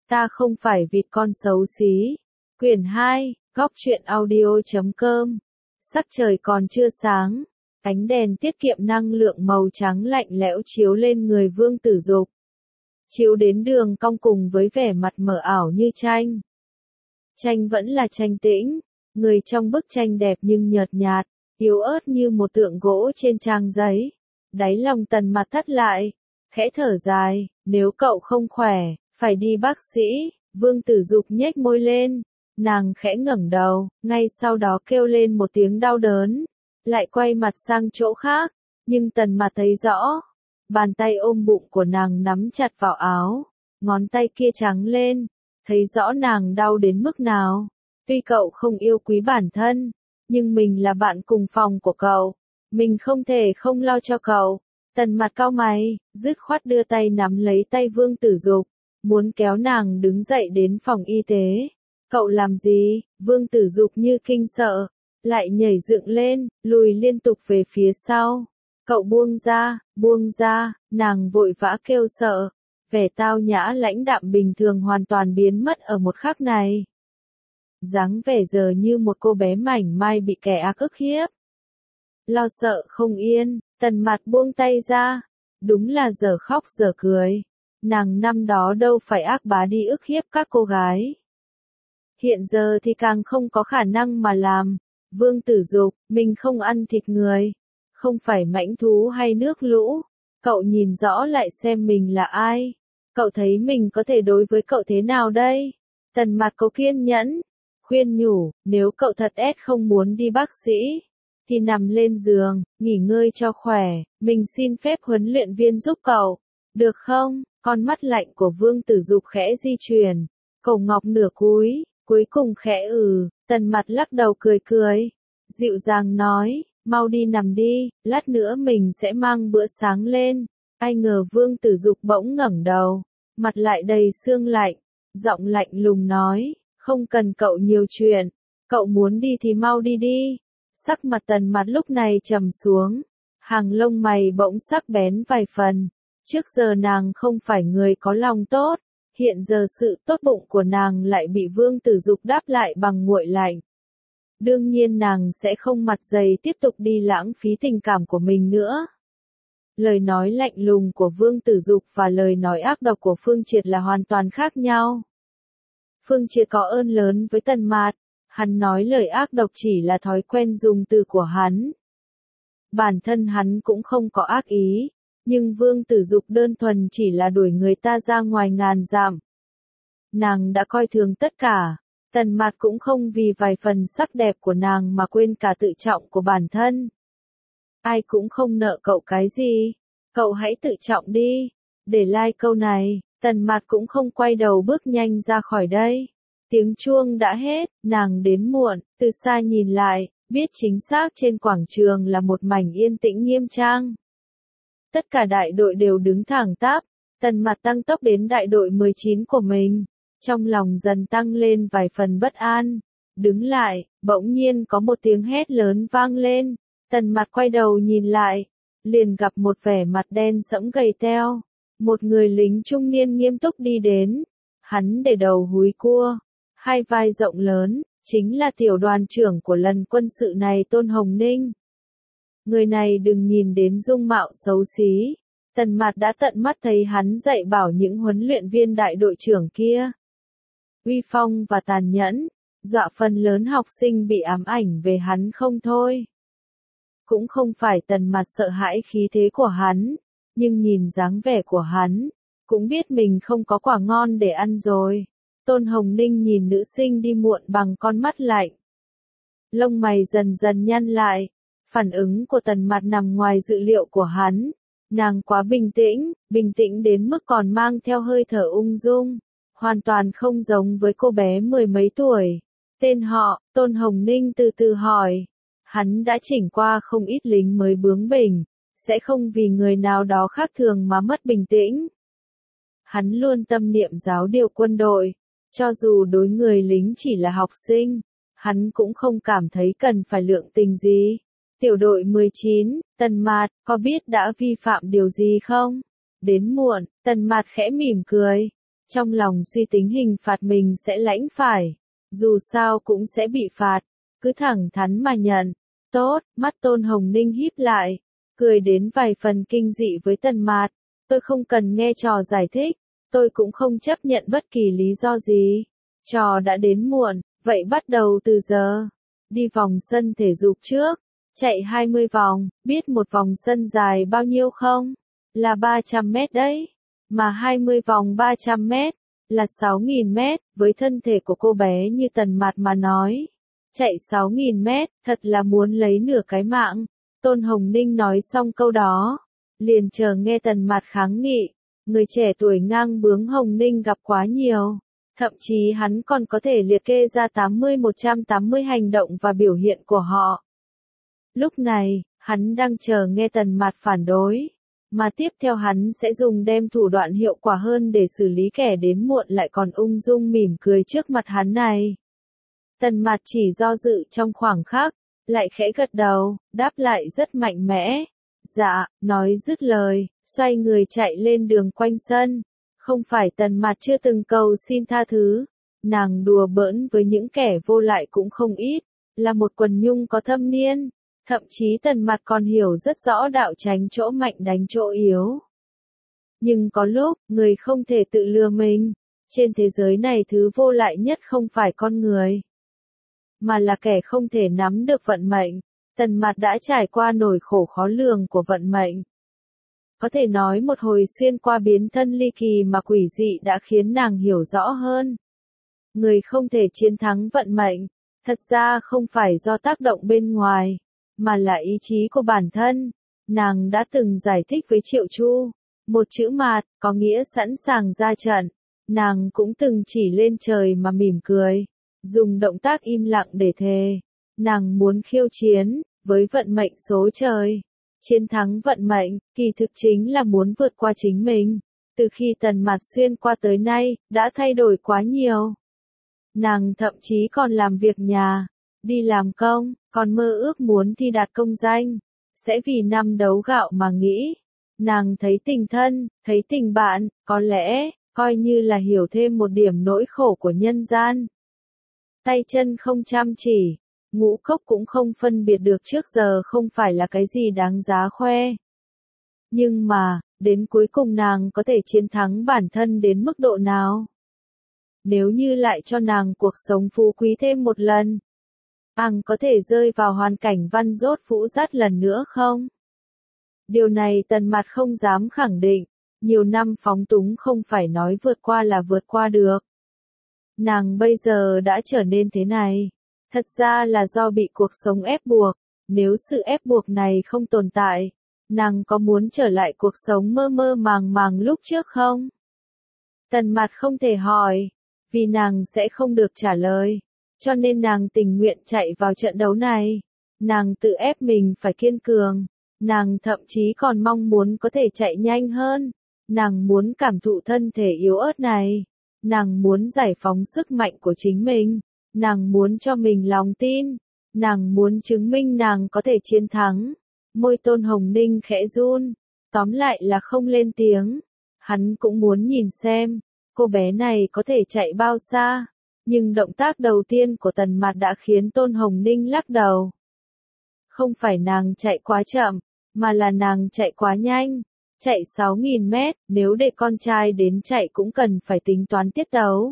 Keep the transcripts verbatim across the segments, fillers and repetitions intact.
Ta không phải vịt con xấu xí. Quyển hai, góc truyện audio chấm com. Sắc trời còn chưa sáng, ánh đèn tiết kiệm năng lượng màu trắng lạnh lẽo chiếu lên người Vương Tử Dục. Chiếu đến đường cong cùng với vẻ mặt mờ ảo như tranh. Tranh vẫn là tranh tĩnh, người trong bức tranh đẹp nhưng nhợt nhạt, yếu ớt như một tượng gỗ trên trang giấy. Đáy lòng Tần Mạt thắt lại, khẽ thở dài, nếu cậu không khỏe, phải đi bác sĩ. Vương Tử Dục nhếch môi lên, nàng khẽ ngẩng đầu, ngay sau đó kêu lên một tiếng đau đớn, lại quay mặt sang chỗ khác, nhưng Tần Mạt thấy rõ, bàn tay ôm bụng của nàng nắm chặt vào áo, ngón tay kia trắng lên, thấy rõ nàng đau đến mức nào. Tuy cậu không yêu quý bản thân, nhưng mình là bạn cùng phòng của cậu, mình không thể không lo cho cậu. Tần Mạt cau mày, dứt khoát đưa tay nắm lấy tay Vương Tử Dục, muốn kéo nàng đứng dậy đến phòng y tế. Cậu làm gì? Vương Tử Dục như kinh sợ, lại nhảy dựng lên, lùi liên tục về phía sau. Cậu buông ra, buông ra, nàng vội vã kêu sợ, vẻ tao nhã lãnh đạm bình thường hoàn toàn biến mất ở một khắc này. Dáng vẻ giờ như một cô bé mảnh mai bị kẻ ác ức hiếp. Lo sợ không yên, Tần Mạt buông tay ra, đúng là giờ khóc giờ cười. Nàng năm đó đâu phải ác bá đi ức hiếp các cô gái. Hiện giờ thì càng không có khả năng mà làm. Vương Tử Dục, mình không ăn thịt người, không phải mãnh thú hay nước lũ. Cậu nhìn rõ lại xem mình là ai. Cậu thấy mình có thể đối với cậu thế nào đây? Tần Mạt có kiên nhẫn, khuyên nhủ, nếu cậu thật ép không muốn đi bác sĩ, thì nằm lên giường, nghỉ ngơi cho khỏe, mình xin phép huấn luyện viên giúp cậu, được không? Con mắt lạnh của Vương Tử Dục khẽ di chuyển, cổ ngọc nửa cúi, cuối cùng khẽ ừ, Tần Mạt lắc đầu cười cười, dịu dàng nói, mau đi nằm đi, lát nữa mình sẽ mang bữa sáng lên. Ai ngờ Vương Tử Dục bỗng ngẩng đầu, mặt lại đầy sương lạnh, giọng lạnh lùng nói, không cần cậu nhiều chuyện, cậu muốn đi thì mau đi đi. Sắc mặt Tần Mạt lúc này trầm xuống, hàng lông mày bỗng sắc bén vài phần. Trước giờ nàng không phải người có lòng tốt, hiện giờ sự tốt bụng của nàng lại bị Vương Tử Dục đáp lại bằng nguội lạnh. Đương nhiên nàng sẽ không mặt dày tiếp tục đi lãng phí tình cảm của mình nữa. Lời nói lạnh lùng của Vương Tử Dục và lời nói ác độc của Phương Triệt là hoàn toàn khác nhau. Phương Triệt có ơn lớn với Tần Mạt, hắn nói lời ác độc chỉ là thói quen dùng từ của hắn. Bản thân hắn cũng không có ác ý, nhưng Vương Tử Dục đơn thuần chỉ là đuổi người ta ra ngoài ngàn dặm. Nàng đã coi thường tất cả, Tần Mạt cũng không vì vài phần sắc đẹp của nàng mà quên cả tự trọng của bản thân. Ai cũng không nợ cậu cái gì, cậu hãy tự trọng đi. Để like câu này, Tần Mạt cũng không quay đầu bước nhanh ra khỏi đây. Tiếng chuông đã hết, nàng đến muộn, từ xa nhìn lại, biết chính xác trên quảng trường là một mảnh yên tĩnh nghiêm trang. Tất cả đại đội đều đứng thẳng tắp, Tần Mạt tăng tốc đến đại đội mười chín của mình, trong lòng dần tăng lên vài phần bất an. Đứng lại, bỗng nhiên có một tiếng hét lớn vang lên, Tần Mạt quay đầu nhìn lại, liền gặp một vẻ mặt đen sẫm gầy teo, một người lính trung niên nghiêm túc đi đến, hắn để đầu húi cua, hai vai rộng lớn, chính là tiểu đoàn trưởng của lần quân sự này Tôn Hồng Ninh. Người này đừng nhìn đến dung mạo xấu xí, Tần Mạt đã tận mắt thấy hắn dạy bảo những huấn luyện viên đại đội trưởng kia. Uy phong và tàn nhẫn, dọa phần lớn học sinh bị ám ảnh về hắn không thôi. Cũng không phải Tần Mạt sợ hãi khí thế của hắn, nhưng nhìn dáng vẻ của hắn, cũng biết mình không có quả ngon để ăn rồi. Tôn Hồng Ninh nhìn nữ sinh đi muộn bằng con mắt lạnh. Lông mày dần dần nhăn lại, phản ứng của Tần Mạt nằm ngoài dự liệu của hắn. Nàng quá bình tĩnh, bình tĩnh đến mức còn mang theo hơi thở ung dung, hoàn toàn không giống với cô bé mười mấy tuổi. Tên họ, Tôn Hồng Ninh từ từ hỏi. Hắn đã chỉnh qua không ít lính mới bướng bỉnh, sẽ không vì người nào đó khác thường mà mất bình tĩnh. Hắn luôn tâm niệm giáo điều quân đội, cho dù đối người lính chỉ là học sinh, hắn cũng không cảm thấy cần phải lượng tình gì. Tiểu đội mười chín, Tần Mạt, có biết đã vi phạm điều gì không? Đến muộn, Tần Mạt khẽ mỉm cười. Trong lòng suy tính hình phạt mình sẽ lãnh phải. Dù sao cũng sẽ bị phạt. Cứ thẳng thắn mà nhận. Tốt, mắt Tôn Hồng Ninh híp lại. Cười đến vài phần kinh dị với Tần Mạt. Tôi không cần nghe trò giải thích. Tôi cũng không chấp nhận bất kỳ lý do gì. Trò đã đến muộn, vậy bắt đầu từ giờ. Đi vòng sân thể dục trước. Chạy hai mươi vòng, biết một vòng sân dài bao nhiêu không? Là ba trăm mét đấy. Mà hai mươi vòng ba trăm mét, là sáu nghìn mét, với thân thể của cô bé như Tần Mạt mà nói. Chạy sáu nghìn mét, thật là muốn lấy nửa cái mạng. Tôn Hồng Ninh nói xong câu đó. Liền chờ nghe Tần Mạt kháng nghị. Người trẻ tuổi ngang bướng Hồng Ninh gặp quá nhiều. Thậm chí hắn còn có thể liệt kê ra tám mươi một trăm tám mươi hành động và biểu hiện của họ. Lúc này, hắn đang chờ nghe Tần Mạt phản đối. Mà tiếp theo hắn sẽ dùng đem thủ đoạn hiệu quả hơn để xử lý kẻ đến muộn lại còn ung dung mỉm cười trước mặt hắn này. Tần Mạt chỉ do dự trong khoảng khắc, lại khẽ gật đầu, đáp lại rất mạnh mẽ. Dạ, nói dứt lời, xoay người chạy lên đường quanh sân. Không phải Tần Mạt chưa từng cầu xin tha thứ. Nàng đùa bỡn với những kẻ vô lại cũng không ít, là một quần nhung có thâm niên. Thậm chí Tần Mạt còn hiểu rất rõ đạo tránh chỗ mạnh đánh chỗ yếu. Nhưng có lúc, người không thể tự lừa mình. Trên thế giới này thứ vô lại nhất không phải con người, mà là kẻ không thể nắm được vận mệnh. Tần Mạt đã trải qua nỗi khổ khó lường của vận mệnh. Có thể nói một hồi xuyên qua biến thân ly kỳ mà quỷ dị đã khiến nàng hiểu rõ hơn. Người không thể chiến thắng vận mệnh, thật ra không phải do tác động bên ngoài, mà là ý chí của bản thân. Nàng đã từng giải thích với Triệu Chu, một chữ mạt, có nghĩa sẵn sàng ra trận. Nàng cũng từng chỉ lên trời mà mỉm cười, dùng động tác im lặng để thề. Nàng muốn khiêu chiến, với vận mệnh số trời. Chiến thắng vận mệnh, kỳ thực chính là muốn vượt qua chính mình. Từ khi Tần Mạt xuyên qua tới nay, đã thay đổi quá nhiều. Nàng thậm chí còn làm việc nhà, đi làm công, còn mơ ước muốn thi đạt công danh. Sẽ vì năm đấu gạo mà nghĩ. Nàng thấy tình thân, thấy tình bạn, có lẽ, coi như là hiểu thêm một điểm nỗi khổ của nhân gian. Tay chân không chăm chỉ, ngũ cốc cũng không phân biệt được trước giờ không phải là cái gì đáng giá khoe. Nhưng mà, đến cuối cùng nàng có thể chiến thắng bản thân đến mức độ nào? Nếu như lại cho nàng cuộc sống phú quý thêm một lần, nàng có thể rơi vào hoàn cảnh văn dốt phũ dắt lần nữa không? Điều này Tần Mạt không dám khẳng định. Nhiều năm phóng túng không phải nói vượt qua là vượt qua được. Nàng bây giờ đã trở nên thế này. Thật ra là do bị cuộc sống ép buộc. Nếu sự ép buộc này không tồn tại, nàng có muốn trở lại cuộc sống mơ mơ màng màng lúc trước không? Tần Mạt không thể hỏi, vì nàng sẽ không được trả lời. Cho nên nàng tình nguyện chạy vào trận đấu này. Nàng tự ép mình phải kiên cường. Nàng thậm chí còn mong muốn có thể chạy nhanh hơn. Nàng muốn cảm thụ thân thể yếu ớt này. Nàng muốn giải phóng sức mạnh của chính mình. Nàng muốn cho mình lòng tin. Nàng muốn chứng minh nàng có thể chiến thắng. Môi Tôn Hồng Ninh khẽ run. Tóm lại là không lên tiếng. Hắn cũng muốn nhìn xem, cô bé này có thể chạy bao xa. Nhưng động tác đầu tiên của Tần Mạt đã khiến Tôn Hồng Ninh lắc đầu. Không phải nàng chạy quá chậm, mà là nàng chạy quá nhanh. Chạy sáu nghìn mét, nếu để con trai đến chạy cũng cần phải tính toán tiết tấu.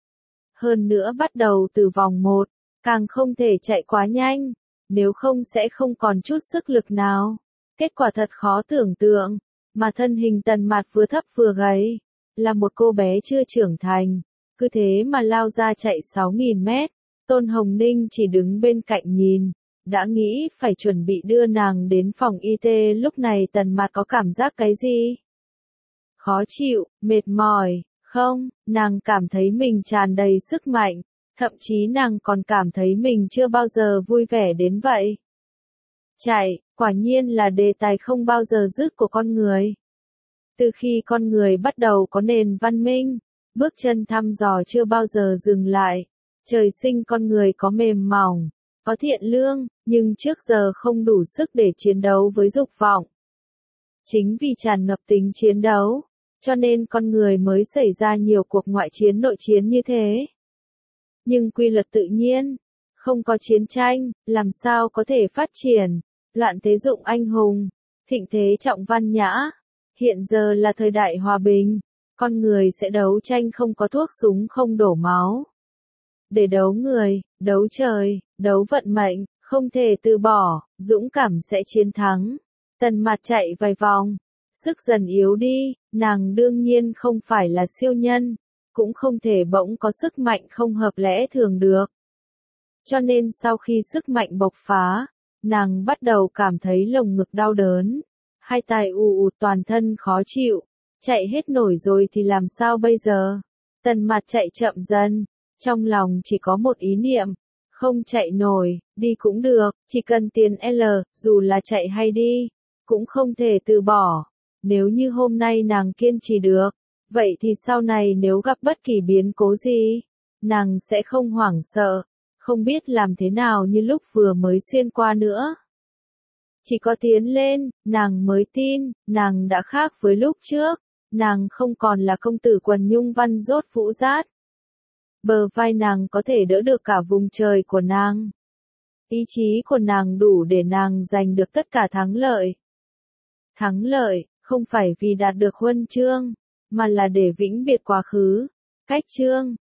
Hơn nữa bắt đầu từ vòng một, càng không thể chạy quá nhanh, nếu không sẽ không còn chút sức lực nào. Kết quả thật khó tưởng tượng, mà thân hình Tần Mạt vừa thấp vừa gầy, là một cô bé chưa trưởng thành, cứ thế mà lao ra chạy sáu nghìn mét. Tôn Hồng Ninh chỉ đứng bên cạnh nhìn. Đã nghĩ phải chuẩn bị đưa nàng đến phòng y tế, lúc này Tần Mạt có cảm giác cái gì? Khó chịu, mệt mỏi, không, nàng cảm thấy mình tràn đầy sức mạnh, thậm chí nàng còn cảm thấy mình chưa bao giờ vui vẻ đến vậy. Chạy, quả nhiên là đề tài không bao giờ dứt của con người. Từ khi con người bắt đầu có nền văn minh, bước chân thăm dò chưa bao giờ dừng lại. Trời sinh con người có mềm mỏng, có thiện lương, nhưng trước giờ không đủ sức để chiến đấu với dục vọng. Chính vì tràn ngập tính chiến đấu, Cho nên con người mới xảy ra nhiều cuộc ngoại chiến nội chiến như thế. Nhưng quy luật tự nhiên, không có chiến tranh, làm sao có thể phát triển, loạn thế dụng anh hùng, thịnh thế trọng văn nhã. Hiện giờ là thời đại hòa bình, con người sẽ đấu tranh không có thuốc súng không đổ máu. Để đấu người, đấu trời, đấu vận mệnh, không thể từ bỏ, dũng cảm sẽ chiến thắng. Tần Mạt chạy vài vòng, sức dần yếu đi, nàng đương nhiên không phải là siêu nhân, cũng không thể bỗng có sức mạnh không hợp lẽ thường được. Cho nên sau khi sức mạnh bộc phá, nàng bắt đầu cảm thấy lồng ngực đau đớn, hai tai ù ù toàn thân khó chịu, chạy hết nổi rồi thì làm sao bây giờ? Tần Mạt chạy chậm dần, trong lòng chỉ có một ý niệm, không chạy nổi, đi cũng được, chỉ cần tiền L, dù là chạy hay đi, cũng không thể từ bỏ. Nếu như hôm nay nàng kiên trì được, vậy thì sau này nếu gặp bất kỳ biến cố gì, nàng sẽ không hoảng sợ, không biết làm thế nào như lúc vừa mới xuyên qua nữa. Chỉ có tiến lên, nàng mới tin, nàng đã khác với lúc trước, nàng không còn là công tử quần nhung văn rốt vũ rát. Bờ vai nàng có thể đỡ được cả vùng trời của nàng. Ý chí của nàng đủ để nàng giành được tất cả thắng lợi. Thắng lợi, không phải vì đạt được huân chương, mà là để vĩnh biệt quá khứ, cách chương,